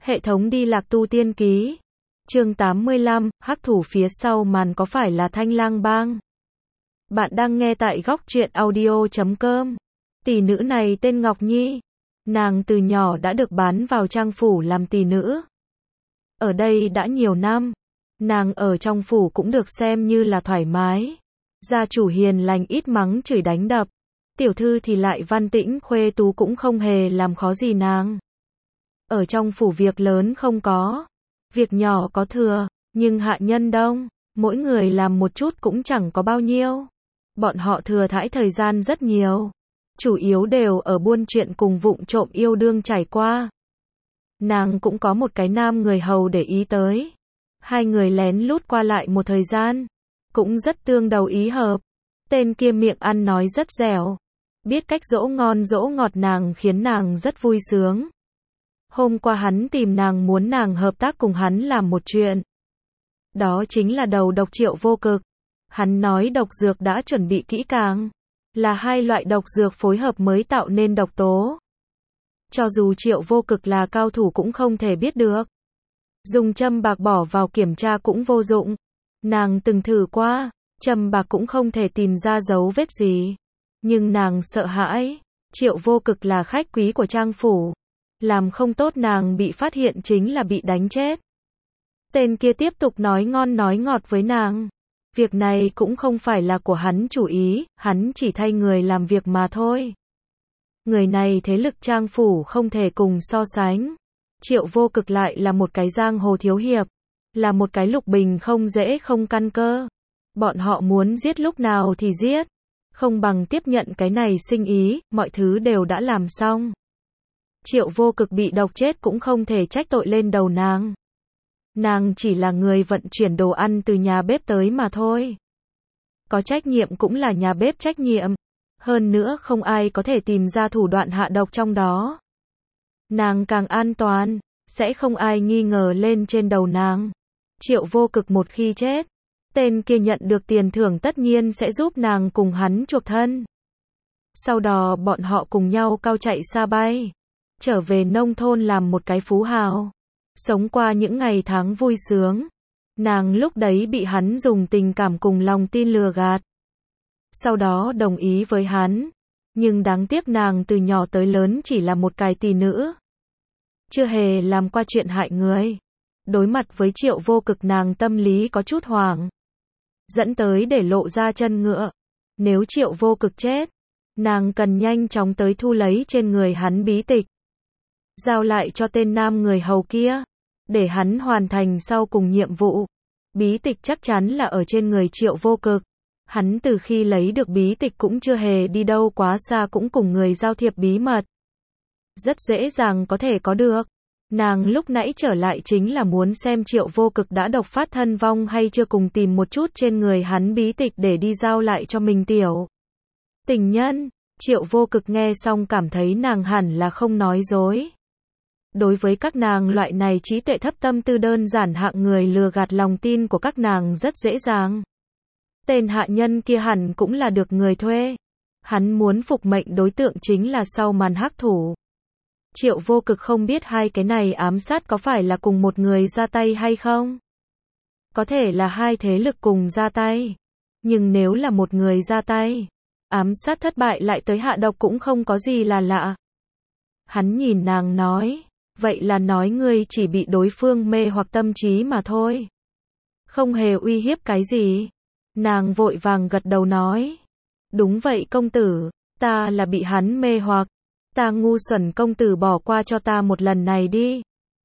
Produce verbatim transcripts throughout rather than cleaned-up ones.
Hệ thống đi lạc tu tiên ký. Chương tám mươi lăm, hắc thủ phía sau màn có phải là Thanh Lang Bang? Bạn đang nghe tại góc truyện audio chấm com. Tỷ nữ này tên Ngọc Nhi. Nàng từ nhỏ đã được bán vào trang phủ làm tỷ nữ. Ở đây đã nhiều năm. Nàng ở trong phủ cũng được xem như là thoải mái. Gia chủ hiền lành, ít mắng chửi đánh đập. Tiểu thư thì lại văn tĩnh khuê tú, cũng không hề làm khó gì nàng. Ở trong phủ việc lớn không có, việc nhỏ có thừa, nhưng hạ nhân đông, mỗi người làm một chút cũng chẳng có bao nhiêu. Bọn họ thừa thãi thời gian rất nhiều, chủ yếu đều ở buôn chuyện cùng vụng trộm yêu đương trải qua. Nàng cũng có một cái nam người hầu để ý tới. Hai người lén lút qua lại một thời gian, cũng rất tương đầu ý hợp. Tên kia miệng ăn nói rất dẻo, biết cách dỗ ngon dỗ ngọt nàng, khiến nàng rất vui sướng. Hôm qua hắn tìm nàng muốn nàng hợp tác cùng hắn làm một chuyện. Đó chính là đầu độc Triệu Vô Cực. Hắn nói độc dược đã chuẩn bị kỹ càng, là hai loại độc dược phối hợp mới tạo nên độc tố. Cho dù Triệu Vô Cực là cao thủ cũng không thể biết được. Dùng châm bạc bỏ vào kiểm tra cũng vô dụng. Nàng từng thử qua, châm bạc cũng không thể tìm ra dấu vết gì. Nhưng nàng sợ hãi, Triệu Vô Cực là khách quý của trang phủ. Làm không tốt nàng bị phát hiện chính là bị đánh chết. Tên kia tiếp tục nói ngon nói ngọt với nàng. Việc này cũng không phải là của hắn chủ ý, hắn chỉ thay người làm việc mà thôi. Người này thế lực trang phủ không thể cùng so sánh. Triệu Vô Cực lại là một cái giang hồ thiếu hiệp, là một cái lục bình không dễ không căn cơ. Bọn họ muốn giết lúc nào thì giết, không bằng tiếp nhận cái này sinh ý, mọi thứ đều đã làm xong. Triệu Vô Cực bị độc chết cũng không thể trách tội lên đầu nàng. Nàng chỉ là người vận chuyển đồ ăn từ nhà bếp tới mà thôi. Có trách nhiệm cũng là nhà bếp trách nhiệm. Hơn nữa không ai có thể tìm ra thủ đoạn hạ độc trong đó. Nàng càng an toàn, sẽ không ai nghi ngờ lên trên đầu nàng. Triệu Vô Cực một khi chết, tên kia nhận được tiền thưởng tất nhiên sẽ giúp nàng cùng hắn chuộc thân. Sau đó bọn họ cùng nhau cao chạy xa bay, trở về nông thôn làm một cái phú hào, sống qua những ngày tháng vui sướng. Nàng lúc đấy bị hắn dùng tình cảm cùng lòng tin lừa gạt. Sau đó đồng ý với hắn, nhưng đáng tiếc nàng từ nhỏ tới lớn chỉ là một cái tỷ nữ, chưa hề làm qua chuyện hại người. Đối mặt với Triệu Vô Cực nàng tâm lý có chút hoảng, dẫn tới để lộ ra chân ngựa. Nếu Triệu Vô Cực chết, nàng cần nhanh chóng tới thu lấy trên người hắn bí tịch, giao lại cho tên nam người hầu kia, để hắn hoàn thành sau cùng nhiệm vụ. Bí tịch chắc chắn là ở trên người Triệu Vô Cực. Hắn từ khi lấy được bí tịch cũng chưa hề đi đâu quá xa, cũng cùng người giao thiệp bí mật, rất dễ dàng có thể có được. Nàng lúc nãy trở lại chính là muốn xem Triệu Vô Cực đã độc phát thân vong hay chưa, cùng tìm một chút trên người hắn bí tịch để đi giao lại cho mình tiểu tình nhân. Triệu Vô Cực nghe xong cảm thấy nàng hẳn là không nói dối. Đối với các nàng loại này trí tuệ thấp, tâm tư đơn giản, hạng người lừa gạt lòng tin của các nàng rất dễ dàng. Tên hạ nhân kia hẳn cũng là được người thuê. Hắn muốn phục mệnh đối tượng chính là sau màn hắc thủ. Triệu Vô Cực không biết hai cái này ám sát có phải là cùng một người ra tay hay không. Có thể là hai thế lực cùng ra tay. Nhưng nếu là một người ra tay, ám sát thất bại lại tới hạ độc cũng không có gì là lạ. Hắn nhìn nàng nói, vậy là nói ngươi chỉ bị đối phương mê hoặc tâm trí mà thôi, không hề uy hiếp cái gì. Nàng vội vàng gật đầu nói, đúng vậy công tử, ta là bị hắn mê hoặc. Ta ngu xuẩn, công tử bỏ qua cho ta một lần này đi.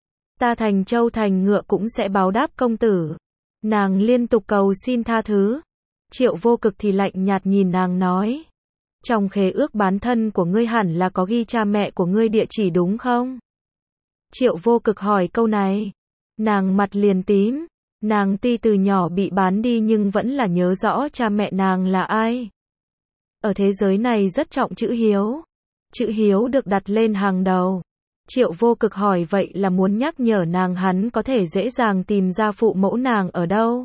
Ta thành trâu thành ngựa cũng sẽ báo đáp công tử. Nàng liên tục cầu xin tha thứ. Triệu Vô Cực thì lạnh nhạt nhìn nàng nói, trong khế ước bán thân của ngươi hẳn là có ghi cha mẹ của ngươi địa chỉ đúng không? Triệu Vô Cực hỏi câu này, nàng mặt liền tím. Nàng tuy từ nhỏ bị bán đi nhưng vẫn là nhớ rõ cha mẹ nàng là ai. Ở thế giới này rất trọng chữ hiếu. Chữ hiếu được đặt lên hàng đầu. Triệu Vô Cực hỏi vậy là muốn nhắc nhở nàng hắn có thể dễ dàng tìm ra phụ mẫu nàng ở đâu.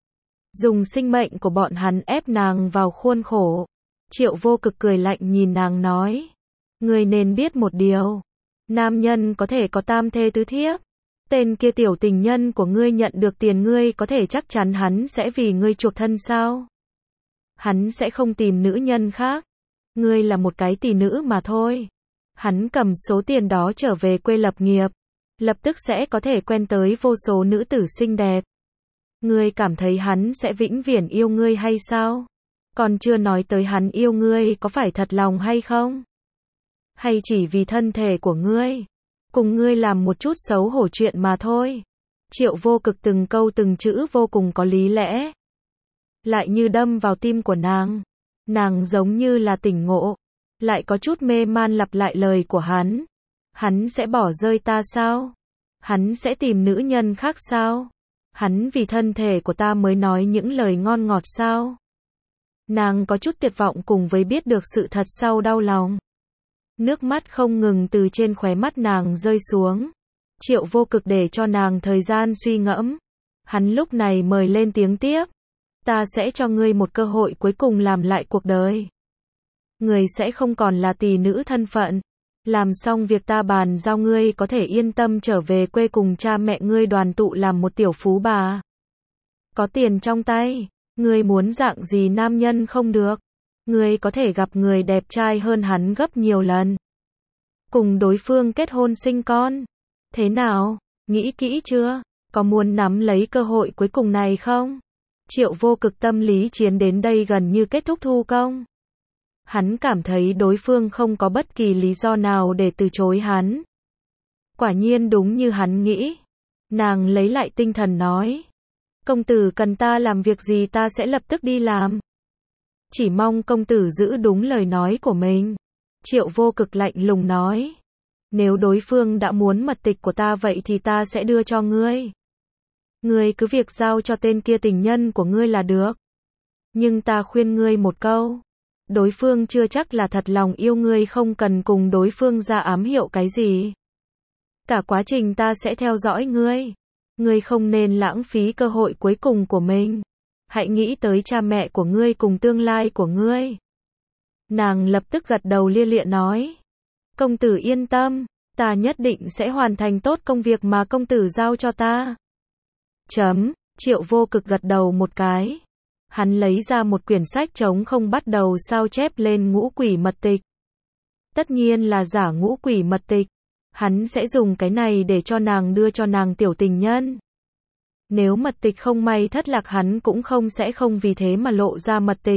Dùng sinh mệnh của bọn hắn ép nàng vào khuôn khổ. Triệu Vô Cực cười lạnh nhìn nàng nói, ngươi nên biết một điều, nam nhân có thể có tam thê tứ thiếp, Tên kia tiểu tình nhân của ngươi nhận được tiền ngươi có thể chắc chắn hắn sẽ vì ngươi chuộc thân sao? Hắn sẽ không tìm nữ nhân khác. Ngươi là một cái tỷ nữ mà thôi. Hắn cầm số tiền đó trở về quê lập nghiệp. Lập tức sẽ có thể quen tới vô số nữ tử xinh đẹp. Ngươi cảm thấy hắn sẽ vĩnh viễn yêu ngươi hay sao? Còn chưa nói tới hắn yêu ngươi có phải thật lòng hay không? Hay chỉ vì thân thể của ngươi? Cùng ngươi làm một chút xấu hổ chuyện mà thôi. Triệu Vô Cực từng câu từng chữ vô cùng có lý lẽ. Lại như đâm vào tim của nàng. Nàng giống như là tỉnh ngộ. Lại có chút mê man lặp lại lời của hắn. Hắn sẽ bỏ rơi ta sao? Hắn sẽ tìm nữ nhân khác sao? Hắn vì thân thể của ta mới nói những lời ngon ngọt sao? Nàng có chút tuyệt vọng cùng với biết được sự thật sau đau lòng. Nước mắt không ngừng từ trên khóe mắt nàng rơi xuống. Triệu Vô Cực để cho nàng thời gian suy ngẫm. Hắn lúc này mời lên tiếng tiếp. Ta sẽ cho ngươi một cơ hội cuối cùng làm lại cuộc đời. Ngươi sẽ không còn là tỷ nữ thân phận. Làm xong việc ta bàn giao ngươi có thể yên tâm trở về quê cùng cha mẹ ngươi đoàn tụ làm một tiểu phú bà. Có tiền trong tay, ngươi muốn dạng gì nam nhân không được. Ngươi có thể gặp người đẹp trai hơn hắn gấp nhiều lần. Cùng đối phương kết hôn sinh con. Thế nào? Nghĩ kỹ chưa? Có muốn nắm lấy cơ hội cuối cùng này không? Triệu Vô Cực tâm lý chiến đến đây gần như kết thúc thu công. Hắn cảm thấy đối phương không có bất kỳ lý do nào để từ chối hắn. Quả nhiên đúng như hắn nghĩ. Nàng lấy lại tinh thần nói. Công tử cần ta làm việc gì ta sẽ lập tức đi làm. Chỉ mong công tử giữ đúng lời nói của mình. Triệu Vô Cực lạnh lùng nói. Nếu đối phương đã muốn mật tịch của ta vậy thì ta sẽ đưa cho ngươi. Ngươi cứ việc giao cho tên kia tình nhân của ngươi là được. Nhưng ta khuyên ngươi một câu. Đối phương chưa chắc là thật lòng yêu ngươi không cần cùng đối phương ra ám hiệu cái gì. Cả quá trình ta sẽ theo dõi ngươi. Ngươi không nên lãng phí cơ hội cuối cùng của mình. Hãy nghĩ tới cha mẹ của ngươi cùng tương lai của ngươi. Nàng lập tức gật đầu lia lịa nói. Công tử yên tâm, ta nhất định sẽ hoàn thành tốt công việc mà công tử giao cho ta. Chấm, Triệu Vô Cực gật đầu một cái. Hắn lấy ra một quyển sách trống không bắt đầu sao chép lên ngũ quỷ mật tịch. Tất nhiên là giả ngũ quỷ mật tịch. Hắn sẽ dùng cái này để cho nàng đưa cho nàng tiểu tình nhân. Nếu mật tịch không may thất lạc hắn cũng không sẽ không vì thế mà lộ ra mật tịch.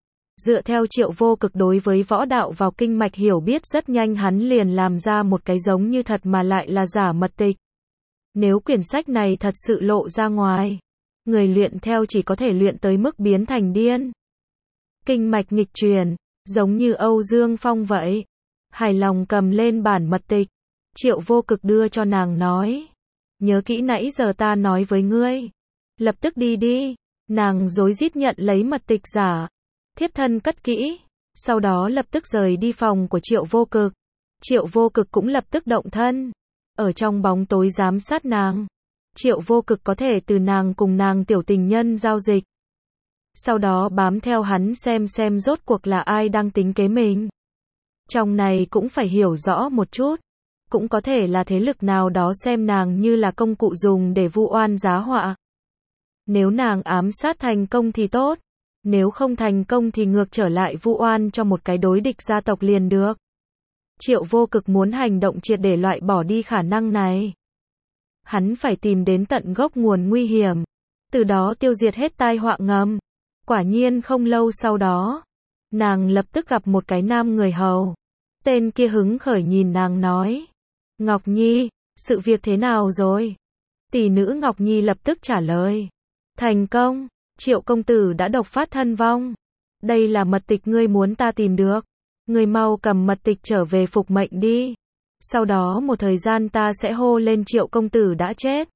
Dựa theo Triệu Vô Cực đối với võ đạo vào kinh mạch hiểu biết rất nhanh hắn liền làm ra một cái giống như thật mà lại là giả mật tịch. Nếu quyển sách này thật sự lộ ra ngoài, người luyện theo chỉ có thể luyện tới mức biến thành điên. Kinh mạch nghịch truyền, giống như Âu Dương Phong vậy. Hài lòng cầm lên bản mật tịch. Triệu Vô Cực đưa cho nàng nói. Nhớ kỹ nãy giờ ta nói với ngươi. Lập tức đi đi. Nàng rối rít nhận lấy mật tịch giả. Thiếp thân cất kỹ. Sau đó lập tức rời đi phòng của Triệu Vô Cực. Triệu Vô Cực cũng lập tức động thân. Ở trong bóng tối giám sát nàng. Triệu Vô Cực có thể từ nàng cùng nàng tiểu tình nhân giao dịch. Sau đó bám theo hắn xem xem rốt cuộc là ai đang tính kế mình. Trong này cũng phải hiểu rõ một chút. Cũng có thể là thế lực nào đó xem nàng như là công cụ dùng để vu oan giá họa. Nếu nàng ám sát thành công thì tốt. Nếu không thành công thì ngược trở lại vu oan cho một cái đối địch gia tộc liền được. Triệu Vô Cực muốn hành động triệt để loại bỏ đi khả năng này. Hắn phải tìm đến tận gốc nguồn nguy hiểm. Từ đó tiêu diệt hết tai họa ngầm. Quả nhiên không lâu sau đó. Nàng lập tức gặp một cái nam người hầu. Tên kia hứng khởi nhìn nàng nói. Ngọc Nhi, sự việc thế nào rồi? Tỷ nữ Ngọc Nhi lập tức trả lời. Thành công, Triệu công tử đã độc phát thân vong. Đây là mật tịch ngươi muốn ta tìm được. Ngươi mau cầm mật tịch trở về phục mệnh đi. Sau đó một thời gian ta sẽ hô lên Triệu công tử đã chết.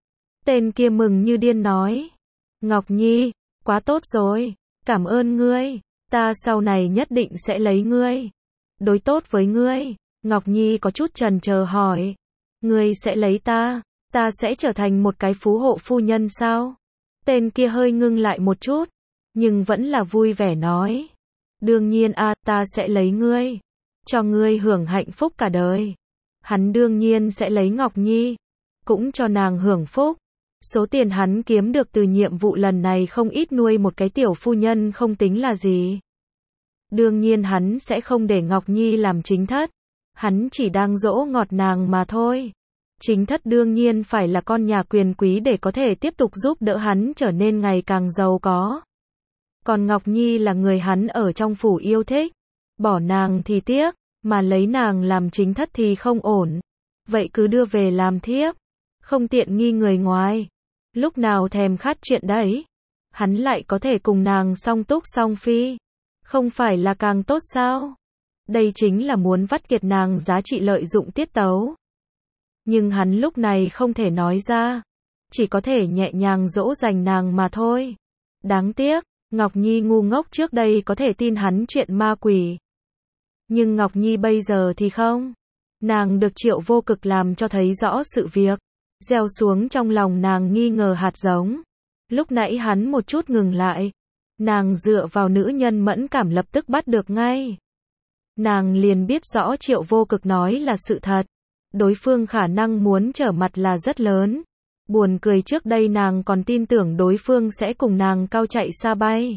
Tên kia mừng như điên nói. Ngọc Nhi, quá tốt rồi. Cảm ơn ngươi. Ta sau này nhất định sẽ lấy ngươi. Đối tốt với ngươi. Ngọc Nhi có chút chần chờ hỏi. Ngươi sẽ lấy ta. Ta sẽ trở thành một cái phú hộ phu nhân sao? Tên kia hơi ngưng lại một chút. Nhưng vẫn là vui vẻ nói. Đương nhiên a, ta sẽ lấy ngươi. Cho ngươi hưởng hạnh phúc cả đời. Hắn đương nhiên sẽ lấy Ngọc Nhi. cũng cho nàng hưởng phúc. Số tiền hắn kiếm được từ nhiệm vụ lần này không ít, nuôi một cái tiểu phu nhân không tính là gì. Đương nhiên hắn sẽ không để Ngọc Nhi làm chính thất. Hắn chỉ đang dỗ ngọt nàng mà thôi. Chính thất đương nhiên phải là con nhà quyền quý để có thể tiếp tục giúp đỡ hắn trở nên ngày càng giàu có. Còn Ngọc Nhi là người hắn ở trong phủ yêu thích. Bỏ nàng thì tiếc, mà lấy nàng làm chính thất thì không ổn. Vậy cứ đưa về làm thiếp. Không tiện nghi người ngoài. Lúc nào thèm khát chuyện đấy, hắn lại có thể cùng nàng song túc song phi. Không phải là càng tốt sao? Đây chính là muốn vắt kiệt nàng giá trị lợi dụng tiết tấu. Nhưng hắn lúc này không thể nói ra. Chỉ có thể nhẹ nhàng dỗ dành nàng mà thôi. Đáng tiếc, Ngọc Nhi ngu ngốc trước đây có thể tin hắn chuyện ma quỷ. Nhưng Ngọc Nhi bây giờ thì không. Nàng được Triệu Vô Cực làm cho thấy rõ sự việc. Gieo xuống trong lòng nàng nghi ngờ hạt giống. Lúc nãy hắn một chút ngừng lại. Nàng dựa vào nữ nhân mẫn cảm lập tức bắt được ngay. Nàng liền biết rõ Triệu Vô Cực nói là sự thật. Đối phương khả năng muốn trở mặt là rất lớn. Buồn cười, trước đây nàng còn tin tưởng đối phương sẽ cùng nàng cao chạy xa bay.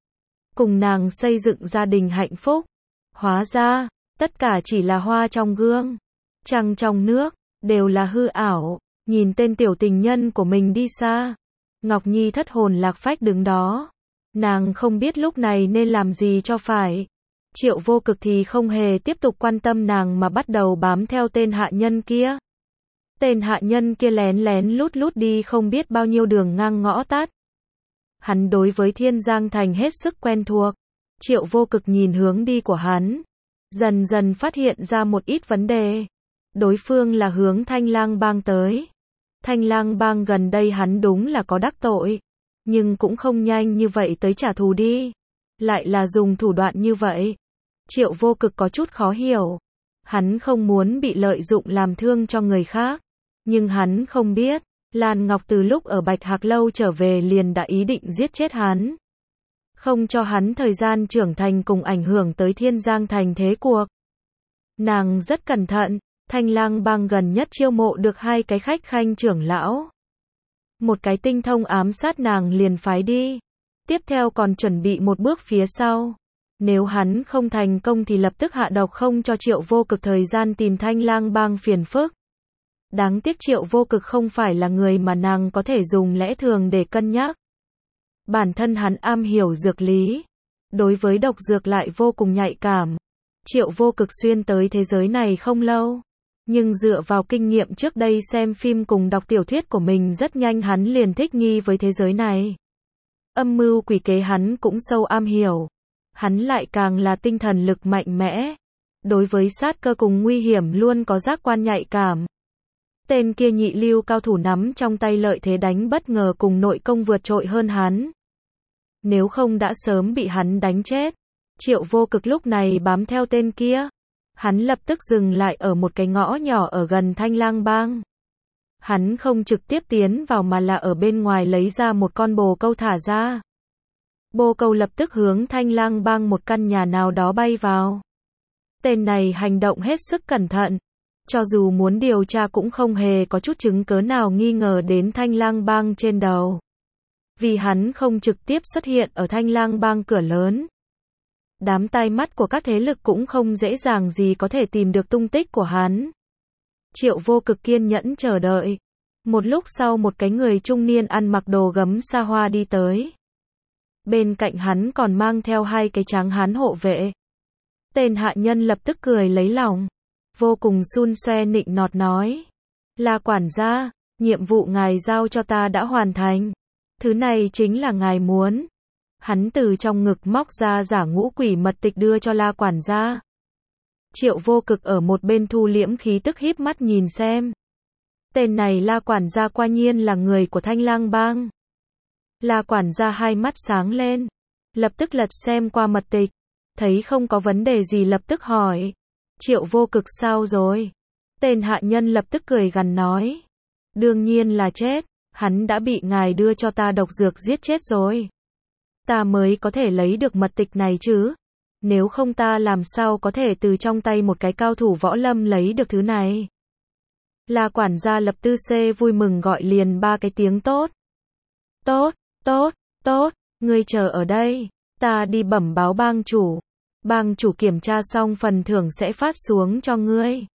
Cùng nàng xây dựng gia đình hạnh phúc. Hóa ra, tất cả chỉ là hoa trong gương. Trăng trong nước, đều là hư ảo. Nhìn tên tiểu tình nhân của mình đi xa. Ngọc Nhi thất hồn lạc phách đứng đó. Nàng không biết lúc này nên làm gì cho phải. Triệu Vô Cực thì không hề tiếp tục quan tâm nàng mà bắt đầu bám theo tên hạ nhân kia. Tên hạ nhân kia lén lén lút lút đi không biết bao nhiêu đường ngang ngõ tắt. Hắn đối với Thiên Giang Thành hết sức quen thuộc. Triệu Vô Cực nhìn hướng đi của hắn. Dần dần phát hiện ra một ít vấn đề. Đối phương là hướng Thanh Lang Bang tới. Thanh Lang Bang gần đây hắn đúng là có đắc tội. Nhưng cũng không nhanh như vậy tới trả thù đi. Lại là dùng thủ đoạn như vậy. Triệu Vô Cực có chút khó hiểu. Hắn không muốn bị lợi dụng làm thương cho người khác. Nhưng hắn không biết, Lan Ngọc từ lúc ở Bạch Hạc Lâu trở về liền đã ý định giết chết hắn. Không cho hắn thời gian trưởng thành cùng ảnh hưởng tới Thiên Giang Thành thế cuộc. Nàng rất cẩn thận, Thanh Lang Bang gần nhất chiêu mộ được hai cái khách khanh trưởng lão. Một cái tinh thông ám sát nàng liền phái đi. Tiếp theo còn chuẩn bị một bước phía sau. Nếu hắn không thành công thì lập tức hạ độc, không cho Triệu Vô Cực thời gian tìm Thanh Lang Bang phiền phức. Đáng tiếc Triệu Vô Cực không phải là người mà nàng có thể dùng lẽ thường để cân nhắc. Bản thân hắn am hiểu dược lý. Đối với độc dược lại vô cùng nhạy cảm. Triệu Vô Cực xuyên tới thế giới này không lâu. Nhưng dựa vào kinh nghiệm trước đây xem phim cùng đọc tiểu thuyết của mình rất nhanh hắn liền thích nghi với thế giới này. Âm mưu quỷ kế hắn cũng sâu am hiểu. Hắn lại càng là tinh thần lực mạnh mẽ. Đối với sát cơ cùng nguy hiểm luôn có giác quan nhạy cảm. Tên kia nhị lưu cao thủ nắm trong tay lợi thế đánh bất ngờ cùng nội công vượt trội hơn hắn. Nếu không đã sớm bị hắn đánh chết. Triệu Vô Cực lúc này bám theo tên kia. Hắn lập tức dừng lại ở một cái ngõ nhỏ ở gần Thanh Lang Bang. Hắn không trực tiếp tiến vào mà là ở bên ngoài lấy ra một con bồ câu thả ra. Bồ câu lập tức hướng Thanh Lang Bang một căn nhà nào đó bay vào. Tên này hành động hết sức cẩn thận. Cho dù muốn điều tra cũng không hề có chút chứng cớ nào nghi ngờ đến Thanh Lang Bang trên đầu. Vì hắn không trực tiếp xuất hiện ở Thanh Lang Bang cửa lớn. Đám tai mắt của các thế lực cũng không dễ dàng gì có thể tìm được tung tích của hắn. Triệu Vô Cực kiên nhẫn chờ đợi. Một lúc sau một cái người trung niên ăn mặc đồ gấm xa hoa đi tới. Bên cạnh hắn còn mang theo hai cái tráng hán hộ vệ. Tên hạ nhân lập tức cười lấy lòng. Vô cùng xun xoe nịnh nọt nói. Là quản gia, nhiệm vụ ngài giao cho ta đã hoàn thành. Thứ này chính là ngài muốn. Hắn từ trong ngực móc ra giả ngũ quỷ mật tịch đưa cho La quản gia. Triệu Vô Cực ở một bên thu liễm khí tức híp mắt nhìn xem. Tên này La quản gia quả nhiên là người của Thanh Lang Bang. La quản gia hai mắt sáng lên. Lập tức lật xem qua mật tịch. Thấy không có vấn đề gì lập tức hỏi. Triệu Vô Cực sao rồi? Tên hạ nhân lập tức cười gằn nói. Đương nhiên là chết. Hắn đã bị ngài đưa cho ta độc dược giết chết rồi. Ta mới có thể lấy được mật tịch này chứ. Nếu không ta làm sao có thể từ trong tay một cái cao thủ võ lâm lấy được thứ này. La quản gia Lập Tư Xê vui mừng gọi liền ba cái tiếng tốt. Tốt, tốt, tốt, ngươi chờ ở đây, ta đi bẩm báo bang chủ. Bang chủ kiểm tra xong phần thưởng sẽ phát xuống cho ngươi.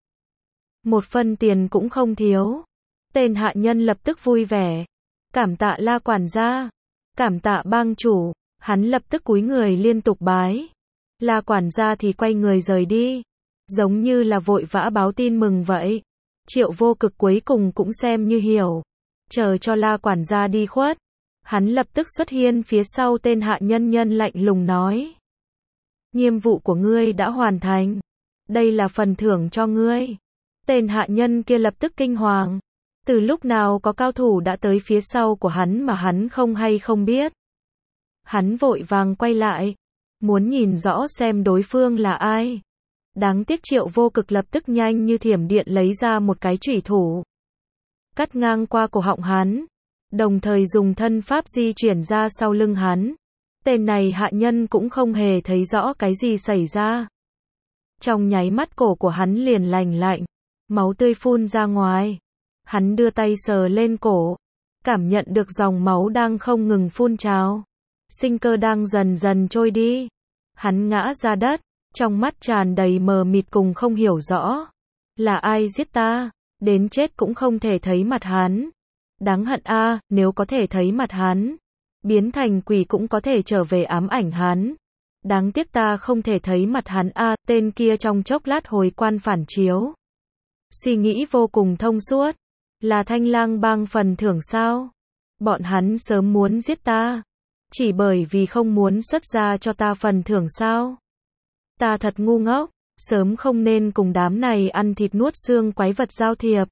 Một phân tiền cũng không thiếu. Tên hạ nhân lập tức vui vẻ. Cảm tạ La quản gia. Cảm tạ bang chủ. Hắn lập tức cúi người liên tục bái. La quản gia thì quay người rời đi. Giống như là vội vã báo tin mừng vậy. Triệu Vô Cực cuối cùng cũng xem như hiểu. Chờ cho La quản gia đi khuất. Hắn lập tức xuất hiện phía sau tên hạ nhân nhân lạnh lùng nói. Nhiệm vụ của ngươi đã hoàn thành. Đây là phần thưởng cho ngươi. Tên hạ nhân kia lập tức kinh hoàng. Từ lúc nào có cao thủ đã tới phía sau của hắn mà hắn không hay không biết. Hắn vội vàng quay lại. Muốn nhìn rõ xem đối phương là ai. Đáng tiếc Triệu Vô Cực lập tức nhanh như thiểm điện lấy ra một cái chủy thủ. Cắt ngang qua cổ họng hắn. Đồng thời dùng thân pháp di chuyển ra sau lưng hắn. Tên này hạ nhân cũng không hề thấy rõ cái gì xảy ra. Trong nháy mắt cổ của hắn liền lành lạnh. Máu tươi phun ra ngoài. Hắn đưa tay sờ lên cổ. Cảm nhận được dòng máu đang không ngừng phun trào. Sinh cơ đang dần dần trôi đi. Hắn ngã ra đất. Trong mắt tràn đầy mờ mịt cùng không hiểu rõ. Là ai giết ta? Đến chết cũng không thể thấy mặt hắn. Đáng hận a, à, nếu có thể thấy mặt hắn. Biến thành quỷ cũng có thể trở về ám ảnh hắn. Đáng tiếc ta không thể thấy mặt hắn a, à, tên kia trong chốc lát hồi quan phản chiếu. Suy nghĩ vô cùng thông suốt. Là Thanh Lang bang phần thưởng sao? Bọn hắn sớm muốn giết ta. Chỉ bởi vì không muốn xuất ra cho ta phần thưởng sao? Ta thật ngu ngốc, sớm không nên cùng đám này ăn thịt nuốt xương quái vật giao thiệp.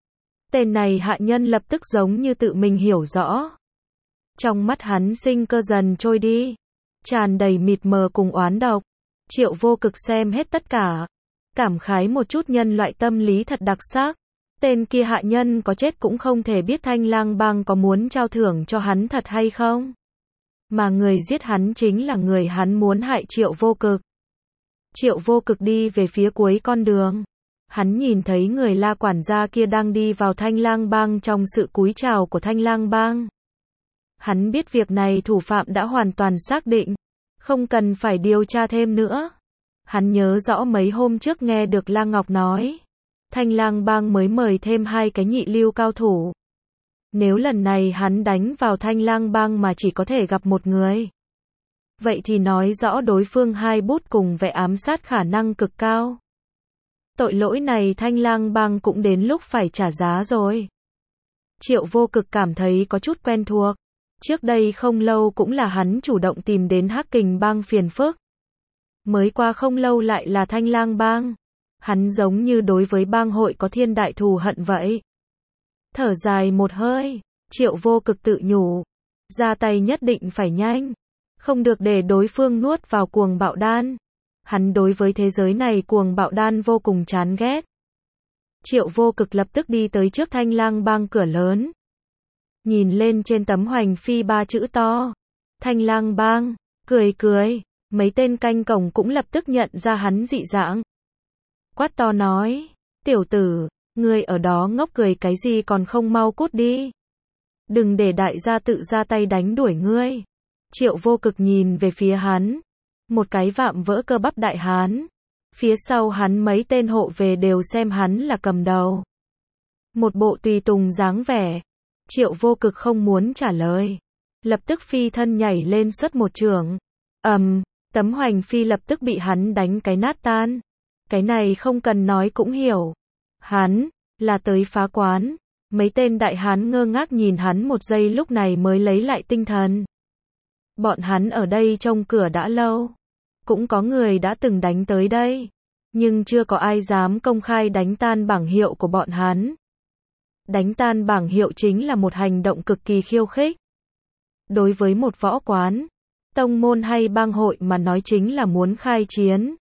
Tên này hạ nhân lập tức giống như tự mình hiểu rõ. Trong mắt hắn sinh cơ dần trôi đi. Tràn đầy mịt mờ cùng oán độc. Triệu Vô Cực xem hết tất cả. Cảm khái một chút nhân loại tâm lý thật đặc sắc. Tên kia hạ nhân có chết cũng không thể biết Thanh Lang bang có muốn trao thưởng cho hắn thật hay không. Mà người giết hắn chính là người hắn muốn hại Triệu Vô Cực. Triệu Vô Cực đi về phía cuối con đường. Hắn nhìn thấy người La quản gia kia đang đi vào Thanh Lang bang trong sự cúi chào của Thanh Lang bang. Hắn biết việc này thủ phạm đã hoàn toàn xác định. Không cần phải điều tra thêm nữa. Hắn nhớ rõ mấy hôm trước nghe được La Ngọc nói. Thanh Lang bang mới mời thêm hai cái nhị lưu cao thủ. Nếu lần này hắn đánh vào Thanh Lang bang mà chỉ có thể gặp một người. Vậy thì nói rõ đối phương hai bút cùng vẽ ám sát khả năng cực cao. Tội lỗi này Thanh Lang bang cũng đến lúc phải trả giá rồi. Triệu Vô Cực cảm thấy có chút quen thuộc. Trước đây không lâu cũng là hắn chủ động tìm đến Hắc Kình bang phiền phức. Mới qua không lâu lại là Thanh Lang bang. Hắn giống như đối với bang hội có thiên đại thù hận vậy. Thở dài một hơi, Triệu Vô Cực tự nhủ. Ra tay nhất định phải nhanh. Không được để đối phương nuốt vào cuồng bạo đan. Hắn đối với thế giới này cuồng bạo đan vô cùng chán ghét. Triệu Vô Cực lập tức đi tới trước Thanh Lang bang cửa lớn. Nhìn lên trên tấm hoành phi ba chữ to. Thanh Lang bang, cười cười. Mấy tên canh cổng cũng lập tức nhận ra hắn dị dạng. Quát to nói. Tiểu tử, ngươi ở đó ngốc cười cái gì còn không mau cút đi. Đừng để đại gia tự ra tay đánh đuổi ngươi. Triệu Vô Cực nhìn về phía hắn. Một cái vạm vỡ cơ bắp đại hán. Phía sau hắn mấy tên hộ về đều xem hắn là cầm đầu. Một bộ tùy tùng dáng vẻ. Triệu Vô Cực không muốn trả lời. Lập tức phi thân nhảy lên xuất một chưởng. Ầm, um, tấm hoành phi lập tức bị hắn đánh cái nát tan. Cái này không cần nói cũng hiểu. Hắn, là tới phá quán. Mấy tên đại hán ngơ ngác nhìn hắn một giây lúc này mới lấy lại tinh thần. Bọn hắn ở đây trông cửa đã lâu. Cũng có người đã từng đánh tới đây. Nhưng chưa có ai dám công khai đánh tan bảng hiệu của bọn hắn. Đánh tan bảng hiệu chính là một hành động cực kỳ khiêu khích. Đối với một võ quán, tông môn hay bang hội mà nói chính là muốn khai chiến.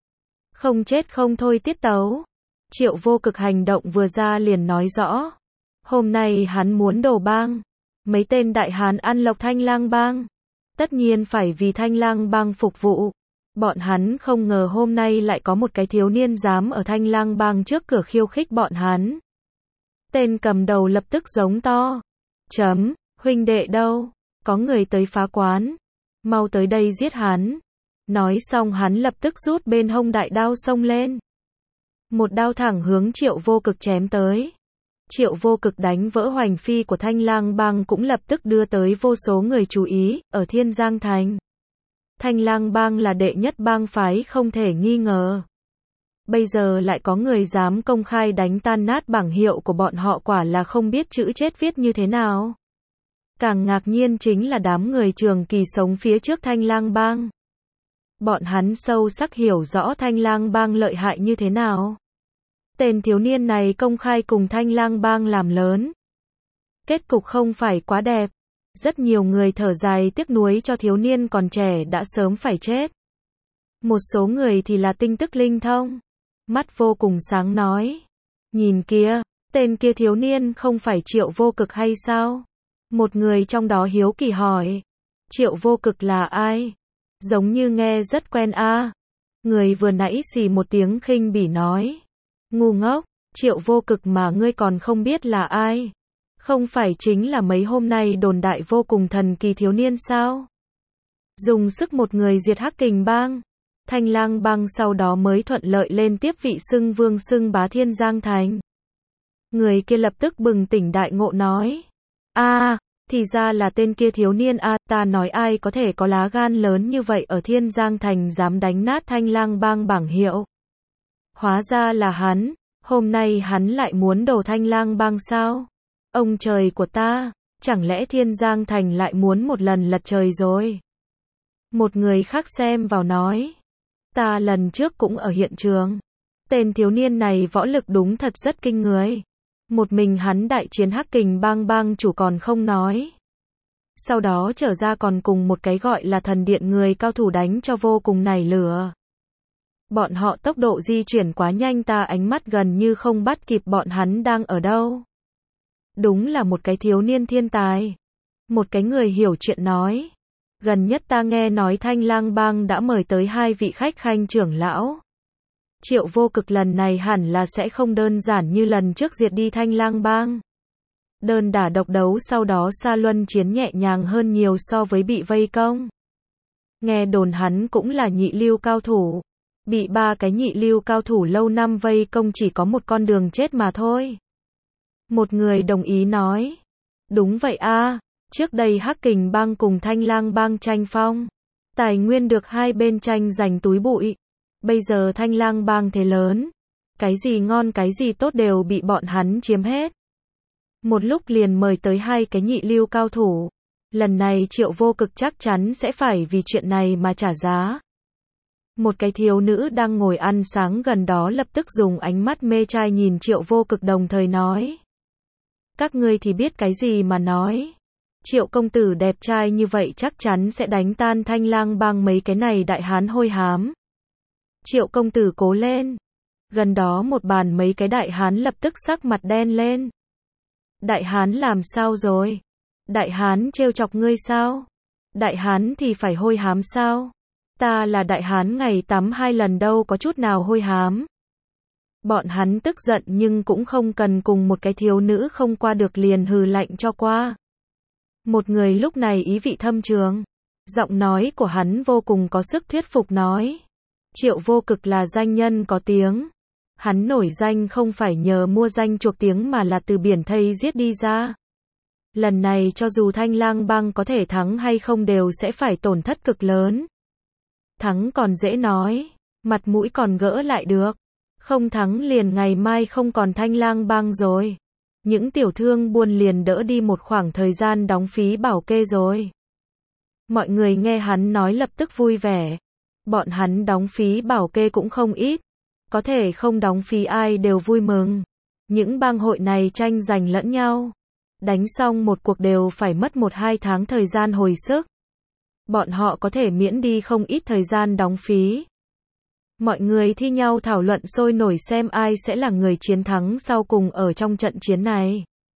Không chết không thôi tiết tấu. Triệu Vô Cực hành động vừa ra liền nói rõ. Hôm nay hắn muốn đổ bang. Mấy tên đại hán ăn lộc Thanh Lang bang. Tất nhiên phải vì Thanh Lang bang phục vụ. Bọn hắn không ngờ hôm nay lại có một cái thiếu niên dám ở Thanh Lang bang trước cửa khiêu khích bọn hắn. Tên cầm đầu lập tức giống to. Chấm, huynh đệ đâu? Có người tới phá quán. Mau tới đây giết hắn. Nói xong hắn lập tức rút bên hông đại đao xông lên. Một đao thẳng hướng Triệu Vô Cực chém tới. Triệu Vô Cực đánh vỡ hoành phi của Thanh Lang Bang cũng lập tức đưa tới vô số người chú ý, ở Thiên Giang Thành. Thanh Lang Bang là đệ nhất bang phái không thể nghi ngờ. Bây giờ lại có người dám công khai đánh tan nát bảng hiệu của bọn họ, quả là không biết chữ chết viết như thế nào. Càng ngạc nhiên chính là đám người Trường Kỳ sống phía trước Thanh Lang Bang. Bọn hắn sâu sắc hiểu rõ Thanh Lang Bang lợi hại như thế nào. Tên thiếu niên này công khai cùng Thanh Lang Bang làm lớn. Kết cục không phải quá đẹp. Rất nhiều người thở dài tiếc nuối cho thiếu niên còn trẻ đã sớm phải chết. Một số người thì là tinh tức linh thông. Mắt vô cùng sáng nói. Nhìn kia, tên kia thiếu niên không phải Triệu Vô Cực hay sao? Một người trong đó hiếu kỳ hỏi. Triệu Vô Cực là ai? Giống như nghe rất quen a. À. Người vừa nãy xì một tiếng khinh bỉ nói. Ngu ngốc, Triệu Vô Cực mà ngươi còn không biết là ai? Không phải chính là mấy hôm nay đồn đại vô cùng thần kỳ thiếu niên sao? Dùng sức một người diệt Hắc Kình Bang. Thanh Lang Bang sau đó mới thuận lợi lên tiếp vị xưng vương xưng bá Thiên Giang Thành. Người kia lập tức bừng tỉnh đại ngộ nói. A, à, thì ra là tên kia thiếu niên a, à, ta nói ai có thể có lá gan lớn như vậy ở Thiên Giang Thành dám đánh nát Thanh Lang Bang bảng hiệu. Hóa ra là hắn, hôm nay hắn lại muốn đổ Thanh Lang Bang sao? Ông trời của ta, chẳng lẽ Thiên Giang Thành lại muốn một lần lật trời rồi? Một người khác xem vào nói. Ta lần trước cũng ở hiện trường. Tên thiếu niên này võ lực đúng thật rất kinh người. Một mình hắn đại chiến Hắc Kình Bang bang chủ còn không nói. Sau đó trở ra còn cùng một cái gọi là thần điện người cao thủ đánh cho vô cùng nảy lửa. Bọn họ tốc độ di chuyển quá nhanh, ta ánh mắt gần như không bắt kịp bọn hắn đang ở đâu. Đúng là một cái thiếu niên thiên tài. Một cái người hiểu chuyện nói. Gần nhất ta nghe nói Thanh Lang Bang đã mời tới hai vị khách khanh trưởng lão. Triệu Vô Cực lần này hẳn là sẽ không đơn giản như lần trước diệt đi Thanh Lang Bang. Đơn đả độc đấu sau đó xa luân chiến nhẹ nhàng hơn nhiều so với bị vây công. Nghe đồn hắn cũng là nhị lưu cao thủ. Bị ba cái nhị lưu cao thủ lâu năm vây công chỉ có một con đường chết mà thôi. Một người đồng ý nói. Đúng vậy a, à, trước đây Hắc Kình Bang cùng Thanh Lang Bang tranh phong. Tài nguyên được hai bên tranh giành túi bụi. Bây giờ Thanh Lang Bang thế lớn. Cái gì ngon cái gì tốt đều bị bọn hắn chiếm hết. Một lúc liền mời tới hai cái nhị lưu cao thủ. Lần này Triệu Vô Cực chắc chắn sẽ phải vì chuyện này mà trả giá. Một cái thiếu nữ đang ngồi ăn sáng gần đó lập tức dùng ánh mắt mê trai nhìn Triệu Vô Cực đồng thời nói. Các ngươi thì biết cái gì mà nói. Triệu công tử đẹp trai như vậy chắc chắn sẽ đánh tan Thanh Lang Bang mấy cái này đại hán hôi hám. Triệu công tử cố lên. Gần đó một bàn mấy cái đại hán lập tức sắc mặt đen lên. Đại hán làm sao rồi? Đại hán trêu chọc ngươi sao? Đại hán thì phải hôi hám sao? Ta là đại hán ngày tắm hai lần đâu có chút nào hôi hám. Bọn hắn tức giận nhưng cũng không cần cùng một cái thiếu nữ không qua được liền hừ lạnh cho qua. Một người lúc này ý vị thâm trường. Giọng nói của hắn vô cùng có sức thuyết phục nói. Triệu Vô Cực là danh nhân có tiếng. Hắn nổi danh không phải nhờ mua danh chuộc tiếng mà là từ biển thây giết đi ra. Lần này cho dù Thanh Lang Bang có thể thắng hay không đều sẽ phải tổn thất cực lớn. Thắng còn dễ nói, mặt mũi còn gỡ lại được. Không thắng liền ngày mai không còn Thanh Lang Bang rồi. Những tiểu thương buôn liền đỡ đi một khoảng thời gian đóng phí bảo kê rồi. Mọi người nghe hắn nói lập tức vui vẻ. Bọn hắn đóng phí bảo kê cũng không ít. Có thể không đóng phí ai đều vui mừng. Những bang hội này tranh giành lẫn nhau. Đánh xong một cuộc đều phải mất một hai tháng thời gian hồi sức. Bọn họ có thể miễn đi không ít thời gian đóng phí. Mọi người thi nhau thảo luận sôi nổi xem ai sẽ là người chiến thắng sau cùng ở trong trận chiến này.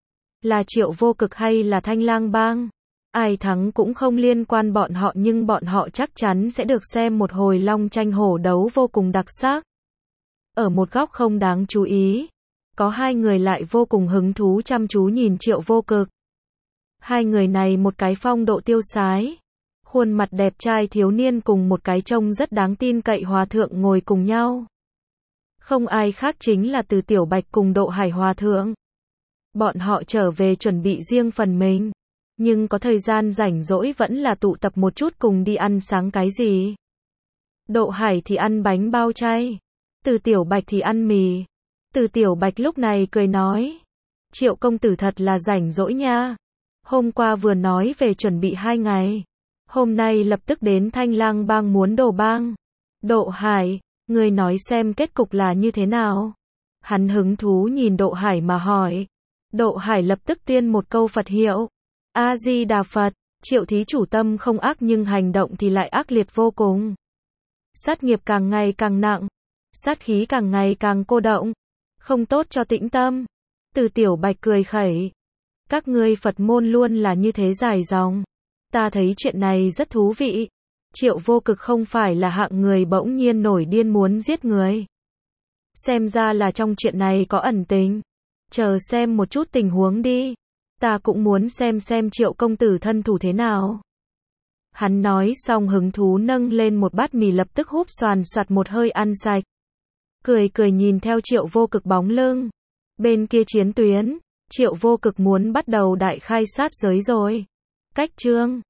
Là Triệu Vô Cực hay là Thanh Lang Bang? Ai thắng cũng không liên quan bọn họ nhưng bọn họ chắc chắn sẽ được xem một hồi long tranh hổ đấu vô cùng đặc sắc. Ở một góc không đáng chú ý, có hai người lại vô cùng hứng thú chăm chú nhìn Triệu Vô Cực. Hai người này một cái phong độ tiêu sái, khuôn mặt đẹp trai thiếu niên cùng một cái trông rất đáng tin cậy hòa thượng ngồi cùng nhau. Không ai khác chính là Từ Tiểu Bạch cùng Độ Hải hòa thượng. Bọn họ trở về chuẩn bị riêng phần mình, nhưng có thời gian rảnh rỗi vẫn là tụ tập một chút cùng đi ăn sáng cái gì. Độ Hải thì ăn bánh bao chay, Từ Tiểu Bạch thì ăn mì. Từ Tiểu Bạch lúc này cười nói, Triệu công tử thật là rảnh rỗi nha. Hôm qua vừa nói về chuẩn bị hai ngày, hôm nay lập tức đến Thanh Lang Bang muốn đồ bang. Độ Hải, ngươi nói xem kết cục là như thế nào? Hắn hứng thú nhìn Độ Hải mà hỏi. Độ Hải lập tức tuyên một câu Phật hiệu. A-di-đà Phật. Triệu thí chủ tâm không ác nhưng hành động thì lại ác liệt vô cùng. Sát nghiệp càng ngày càng nặng, sát khí càng ngày càng cô động, không tốt cho tĩnh tâm. Từ Tiểu Bạch cười khẩy. Các ngươi Phật môn luôn là như thế dài dòng. Ta thấy chuyện này rất thú vị. Triệu Vô Cực không phải là hạng người bỗng nhiên nổi điên muốn giết người. Xem ra là trong chuyện này có ẩn tình. Chờ xem một chút tình huống đi. Ta cũng muốn xem xem Triệu công tử thân thủ thế nào. Hắn nói xong hứng thú nâng lên một bát mì lập tức húp xoàn xoạt một hơi ăn sạch. Cười cười nhìn theo Triệu Vô Cực bóng lưng. Bên kia chiến tuyến, Triệu Vô Cực muốn bắt đầu đại khai sát giới rồi. Cách chương